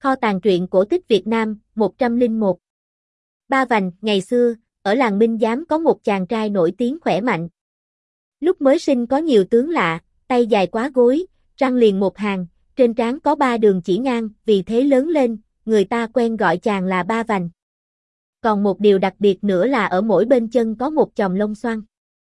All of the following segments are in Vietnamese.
Kho tàng truyện cổ tích Việt Nam, 101. Ba Vành, ngày xưa, ở làng Minh Giám có một chàng trai nổi tiếng khỏe mạnh. Lúc mới sinh có nhiều tướng lạ, tay dài quá gối, răng liền một hàng, trên trán có 3 đường chỉ ngang, vì thế lớn lên, người ta quen gọi chàng là Ba Vành. Còn một điều đặc biệt nữa là ở mỗi bên chân có một chòm lông xoăn.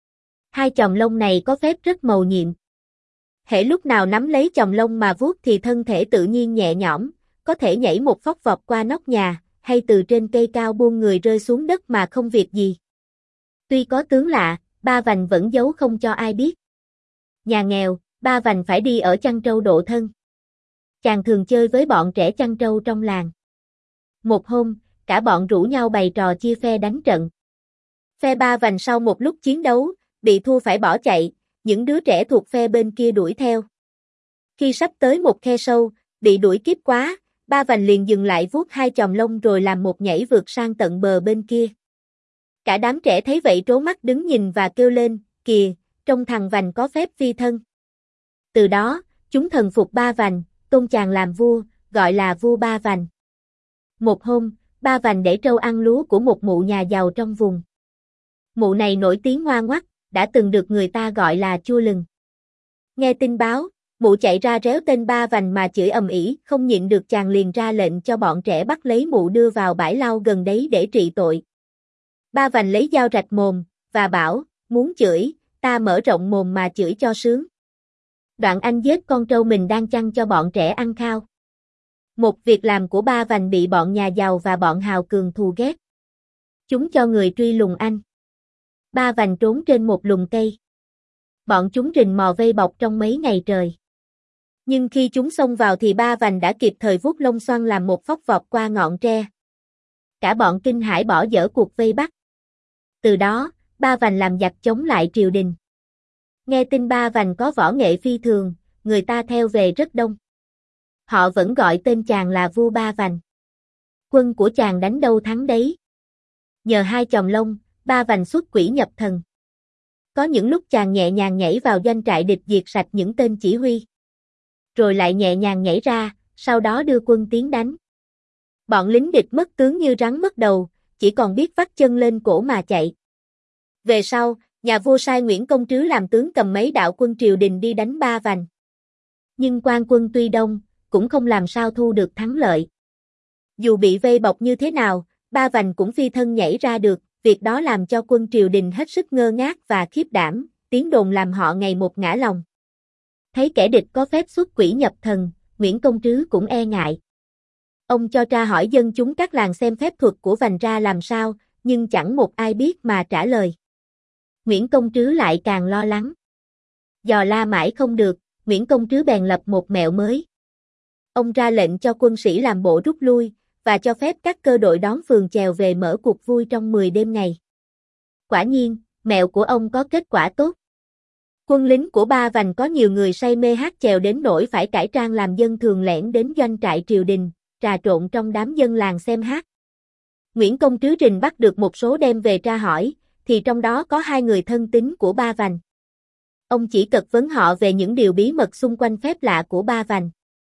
2 chòm lông này có phép rất mầu nhiệm. Hễ lúc nào nắm lấy chòm lông mà vuốt thì thân thể tự nhiên nhẹ nhõm, có thể nhảy một phóc vọt qua nóc nhà, hay từ trên cây cao buông người rơi xuống đất mà không việc gì. Tuy có tướng lạ, Ba Vành vẫn giấu không cho ai biết. Nhà nghèo, Ba Vành phải đi ở chăn trâu độ thân. Chàng thường chơi với bọn trẻ chăn trâu trong làng. Một hôm, cả bọn rủ nhau bày trò chia phe đánh trận. Phe Ba Vành sau một lúc chiến đấu, bị thua phải bỏ chạy, những đứa trẻ thuộc phe bên kia đuổi theo. Khi sắp tới một khe sâu, bị đuổi kíp quá, Ba Vành liền dừng lại vuốt 2 chòm lông rồi làm một nhảy vượt sang tận bờ bên kia. Cả đám trẻ thấy vậy trố mắt đứng nhìn và kêu lên, kìa, trông thằng Vành có phép phi thân. Từ đó, chúng thần phục Ba Vành, tôn chàng làm vua, gọi là vua Ba Vành. Một hôm, Ba Vành để trâu ăn lúa của một mụ nhà giàu trong vùng. Mụ này nổi tiếng ngoan ngoắt, đã từng được người ta gọi là chua lừng. Nghe tin báo, mụ chạy ra réo tên Ba Vành mà chửi ầm ĩ, không nhịn được chàng liền ra lệnh cho bọn trẻ bắt lấy mụ đưa vào bãi lau gần đấy để trị tội. Ba Vành lấy dao rạch mồm, và bảo, muốn chửi, ta mở rộng mồm mà chửi cho sướng. Đoạn anh giết con trâu mình đang chăn cho bọn trẻ ăn khao. Một việc làm của Ba Vành bị bọn nhà giàu và bọn hào cường thù ghét. Chúng cho người truy lùng anh. Ba Vành trốn trên một lùm cây. Bọn chúng rình mò vây bọc trong mấy ngày trời. Nhưng khi chúng xông vào thì Ba Vành đã kịp thời vuốt lông xoăn làm một phóc vọt qua ngọn tre. Cả bọn kinh hãi bỏ dở cuộc vây bắt. Từ đó, Ba Vành làm giặc chống lại triều đình. Nghe tin Ba Vành có võ nghệ phi thường, người ta theo về rất đông. Họ vẫn gọi tên chàng là vua Ba Vành. Quân của chàng đánh đâu thắng đấy. Nhờ 2 chòm lông, Ba Vành xuất quỷ nhập thần. Có những lúc chàng nhẹ nhàng nhảy vào doanh trại địch diệt sạch những tên chỉ huy. Rồi lại nhẹ nhàng nhảy ra, sau đó đưa quân tiến đánh. Bọn lính địch mất tướng như rắn mất đầu, chỉ còn biết vắt chân lên cổ mà chạy. Về sau, nhà vua sai Nguyễn Công Trứ làm tướng cầm mấy đạo quân triều đình đi đánh Ba Vành. Nhưng quan quân tuy đông, cũng không làm sao thu được thắng lợi. Dù bị vây bọc như thế nào, Ba Vành cũng phi thân nhảy ra được, việc đó làm cho quân triều đình hết sức ngơ ngác và khiếp đảm, tiếng đồn làm họ ngày một ngã lòng. Thấy kẻ địch có phép xuất quỷ nhập thần, Nguyễn Công Trứ cũng e ngại. Ông cho tra hỏi dân chúng các làng xem phép thuật của Vành ra làm sao, nhưng chẳng một ai biết mà trả lời. Nguyễn Công Trứ lại càng lo lắng. Dò la mãi không được, Nguyễn Công Trứ bèn lập một mẹo mới. Ông ra lệnh cho quân sĩ làm bộ rút lui, và cho phép các cơ đội đón phường chèo về mở cuộc vui trong 10 đêm ngày. Quả nhiên, mẹo của ông có kết quả tốt. Quân lính của Ba Vành có nhiều người say mê hát chèo đến nỗi phải cải trang làm dân thường lẻn đến doanh trại triều đình, trà trộn trong đám dân làng xem hát. Nguyễn Công Trứ rình bắt được một số đem về tra hỏi, thì trong đó có 2 người thân tín của Ba Vành. Ông chỉ cật vấn họ về những điều bí mật xung quanh phép lạ của Ba Vành.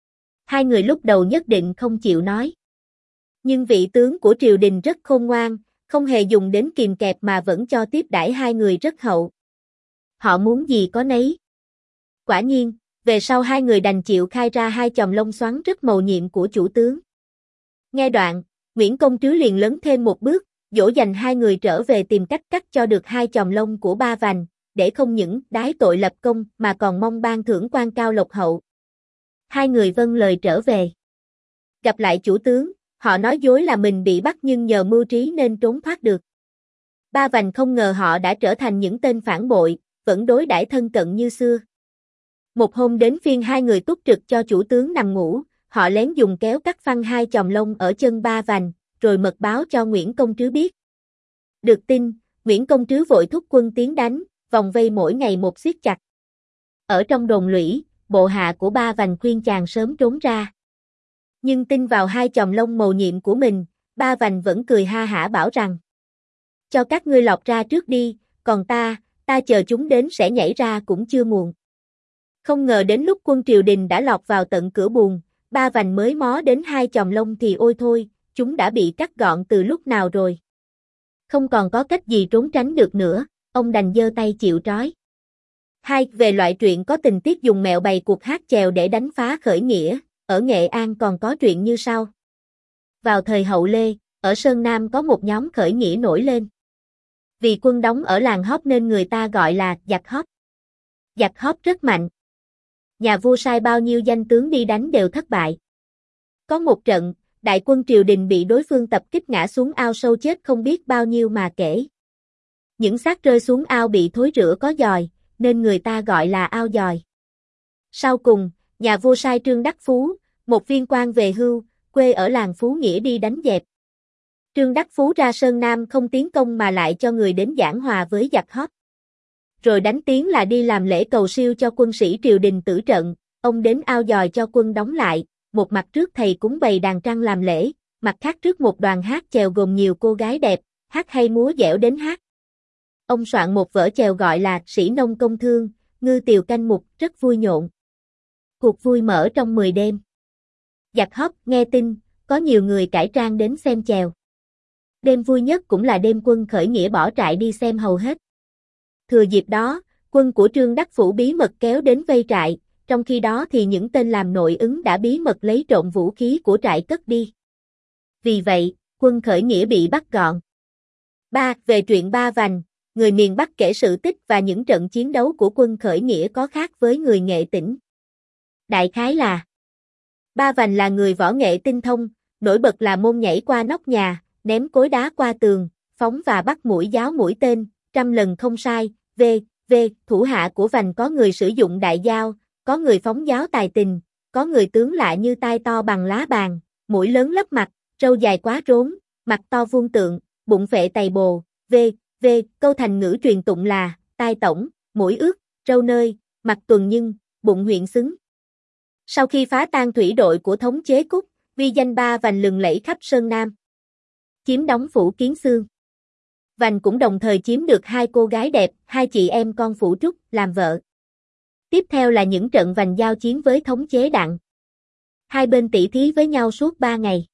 2 người lúc đầu nhất định không chịu nói. Nhưng vị tướng của triều đình rất khôn ngoan, không hề dùng đến kìm kẹp mà vẫn cho tiếp đãi 2 người rất hậu. Họ muốn gì có nấy. Quả nhiên, về sau 2 người đành chịu khai ra 2 chòm lông xoắn rất mầu nhiệm của chủ tướng. Nghe đoạn, Nguyễn Công Trứ liền lấn thêm một bước, dỗ dành 2 người trở về tìm cách cắt cho được 2 chòm lông của Ba Vành, để không những đái tội lập công mà còn mong ban thưởng quan cao lộc hậu. 2 người vâng lời trở về. Gặp lại chủ tướng, họ nói dối là mình bị bắt nhưng nhờ mưu trí nên trốn thoát được. Ba Vành không ngờ họ đã trở thành những tên phản bội, vẫn đối đãi thân cận như xưa. Một hôm đến phiên 2 người túc trực cho chủ tướng nằm ngủ, họ lén dùng kéo cắt phăng 2 chòm lông ở chân Ba Vành, rồi mật báo cho Nguyễn Công Trứ biết. Được tin, Nguyễn Công Trứ vội thúc quân tiến đánh, vòng vây mỗi ngày một siết chặt. Ở trong đồn lũy, bộ hạ của Ba Vành khuyên chàng sớm trốn ra. Nhưng tin vào 2 chòm lông mầu nhiệm của mình, Ba Vành vẫn cười ha hả bảo rằng: cho các ngươi lọt ra trước đi, còn ta chờ chúng đến sẽ nhảy ra cũng chưa muộn. Không ngờ đến lúc quân triều đình đã lọt vào tận cửa buồng, Ba Vành mới mó đến hai chòm lông thì ôi thôi, chúng đã bị cắt gọn từ lúc nào rồi. Không còn có cách gì trốn tránh được nữa, ông đành giơ tay chịu trói. Hai, về loại truyện có tình tiết dùng mẹo bày cuộc hát chèo để đánh phá khởi nghĩa, ở Nghệ An còn có truyện như sau. Vào thời Hậu Lê, ở Sơn Nam có một nhóm khởi nghĩa nổi lên. Vì quân đóng ở làng Hóp nên người ta gọi là giặc Hóp. Giặc Hóp rất mạnh. Nhà vua sai bao nhiêu danh tướng đi đánh đều thất bại. Có một trận, đại quân triều đình bị đối phương tập kích ngã xuống ao sâu chết không biết bao nhiêu mà kể. Những xác rơi xuống ao bị thối rữa có giòi, nên người ta gọi là ao giòi. Sau cùng, nhà vua sai Trương Đắc Phú, một viên quan về hưu, quê ở làng Phú Nghĩa đi đánh dẹp. Trương Đắc Phú ra Sơn Nam không tiến công mà lại cho người đến giảng hòa với giặc Hóp. Rồi đánh tiếng là đi làm lễ cầu siêu cho quân sĩ triều đình tử trận, ông đến ao giòi cho quân đóng lại, một mặt trước thầy cúng bày đàn trăng làm lễ, mặt khác trước một đoàn hát chèo gồm nhiều cô gái đẹp, hát hay múa dẻo đến hát. Ông soạn một vở chèo gọi là Sĩ Nông Công Thương, Ngư Tiều Canh Mục, rất vui nhộn. Cuộc vui mở trong 10 đêm. Giặc Hóp nghe tin, có nhiều người cải trang đến xem chèo. Đêm vui nhất cũng là đêm quân khởi nghĩa bỏ trại đi xem hầu hết. Thừa dịp đó, quân của Trương Đắc Phủ bí mật kéo đến vây trại, trong khi đó thì những tên làm nội ứng đã bí mật lấy trộm vũ khí của trại cất đi. Vì vậy, quân khởi nghĩa bị bắt gọn. 3. Về truyện Ba Vành, người miền Bắc kể sự tích và những trận chiến đấu của quân khởi nghĩa có khác với người Nghệ Tĩnh. Đại khái là Ba Vành là người võ nghệ tinh thông, nổi bật là môn nhảy qua nóc nhà, ném cối đá qua tường, phóng và bắt mũi giáo mũi tên, trăm lần không sai. Thủ hạ của Vành có người sử dụng đại dao, có người phóng giáo tài tình, có người tướng lạ như tai to bằng lá bàn, mũi lớn lấp mặt, râu dài quá rốn, mặt to vuông tượng, bụng phệ tày bồ. Câu thành ngữ truyền tụng là tai tổng, mũi ướt, râu nơi, mặt tuần nhưng, bụng huyện xứng. Sau khi phá tan thủy đội của thống chế Cúc, uy danh Ba Vành lừng lẫy khắp Sơn Nam. Chiếm đóng phủ Kiến Xương. Vành cũng đồng thời chiếm được hai cô gái đẹp, hai chị em con Phủ Trúc, làm vợ. Tiếp theo là những trận Vành giao chiến với thống chế Đặng. Hai bên tỉ thí với nhau suốt 3 ngày.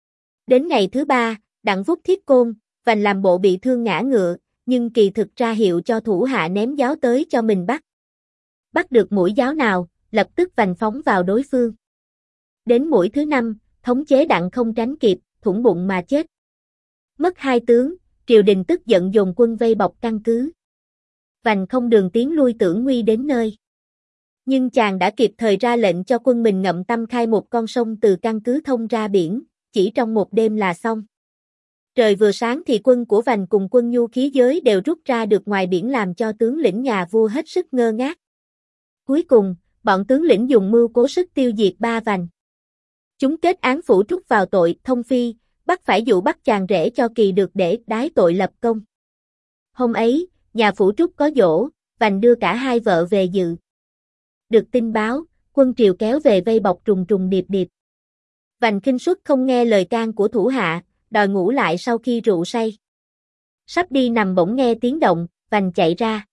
Đến ngày thứ 3, Đặng vút thiết côn, Vành làm bộ bị thương ngã ngựa, nhưng kỳ thực ra hiệu cho thủ hạ ném giáo tới cho mình bắt. Bắt được mũi giáo nào, lập tức Vành phóng vào đối phương. Đến mũi thứ 5, thống chế Đặng không tránh kịp, thủng bụng mà chết. Mất hai tướng, triều đình tức giận dồn quân vây bọc căn cứ. Vành không đường tiến lui tưởng nguy đến nơi. Nhưng chàng đã kịp thời ra lệnh cho quân mình ngậm tâm khai một con sông từ căn cứ thông ra biển, chỉ trong một đêm là xong. Trời vừa sáng thì quân của Vành cùng quân nhu khí giới đều rút ra được ngoài biển làm cho tướng lĩnh nhà vua hết sức ngơ ngác. Cuối cùng, bọn tướng lĩnh dùng mưu cố sức tiêu diệt Ba Vành. Chúng kết án Phủ Trúc vào tội thông phi, bắt phải dụ bắt chàng rể cho kỳ được để đái tội lập công. Hôm ấy, nhà Phủ Trúc có giỗ, Vành đưa cả hai vợ về dự. Được tin báo, quân triều kéo về vây bọc trùng trùng điệp điệp. Vành khinh suất không nghe lời can của thủ hạ, đòi ngủ lại sau khi rượu say. Sắp đi nằm bỗng nghe tiếng động, Vành chạy ra.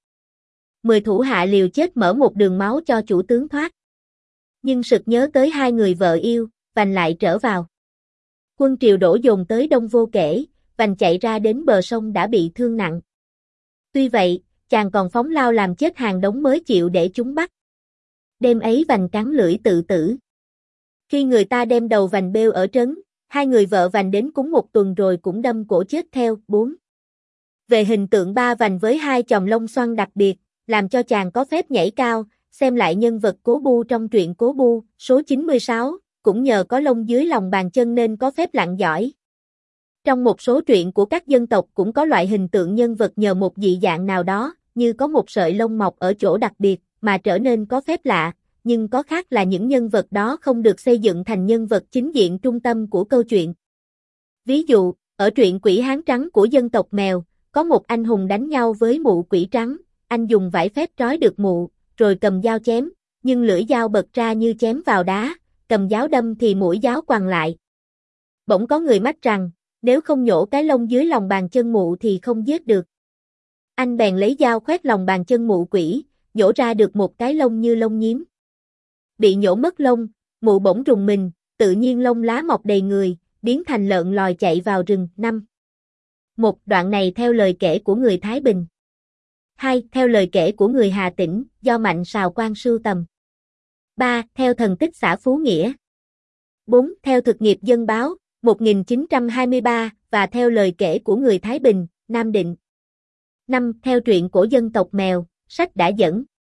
10 thủ hạ liều chết mở một đường máu cho chủ tướng thoát. Nhưng sực nhớ tới hai người vợ yêu, Vành lại trở vào. Quân triều đổ dồn tới đông vô kể, Vành chạy ra đến bờ sông đã bị thương nặng. Tuy vậy, chàng còn phóng lao làm chết hàng đống mới chịu để chúng bắt. Đêm ấy Vành cắn lưỡi tự tử. Khi người ta đem đầu Vành bêu ở trấn, hai người vợ Vành đến cúng một tuần rồi cũng đâm cổ chết theo. 4. Về hình tượng Ba Vành với hai chòm lông xoăn đặc biệt, làm cho chàng có phép nhảy cao, xem lại nhân vật Cố Bu trong truyện Cố Bu, số 96, cũng nhờ có lông dưới lòng bàn chân nên có phép lặn giỏi. Trong một số truyện của các dân tộc cũng có loại hình tượng nhân vật nhờ một dị dạng nào đó, như có một sợi lông mọc ở chỗ đặc biệt, mà trở nên có phép lạ, nhưng có khác là những nhân vật đó không được xây dựng thành nhân vật chính diện trung tâm của câu chuyện. Ví dụ, ở truyện Quỷ Hán Trắng của dân tộc Mèo, có một anh hùng đánh nhau với mụ quỷ trắng, anh dùng vải phép trói được mụ, rồi cầm dao chém, nhưng lưỡi dao bật ra như chém vào đá, cầm giáo đâm thì mũi giáo quằn lại. Bỗng có người mách rằng, nếu không nhổ cái lông dưới lòng bàn chân mụ thì không giết được. Anh bèn lấy dao khoét lòng bàn chân mụ quỷ, nhổ ra được một cái lông như lông nhím. Bị nhổ mất lông, mụ bỗng rùng mình, tự nhiên lông lá mọc đầy người, biến thành lợn lòi chạy vào rừng. 5. Một đoạn này theo lời kể của người Thái Bình. 2. Theo lời kể của người Hà Tĩnh, do Mạnh Sào Quang sưu tầm. 3. Theo thần tích xã Phú Nghĩa. 4. Theo thực nghiệp dân báo, 1923, và theo lời kể của người Thái Bình, Nam Định. 5. Theo truyện của dân tộc Mèo, sách đã dẫn.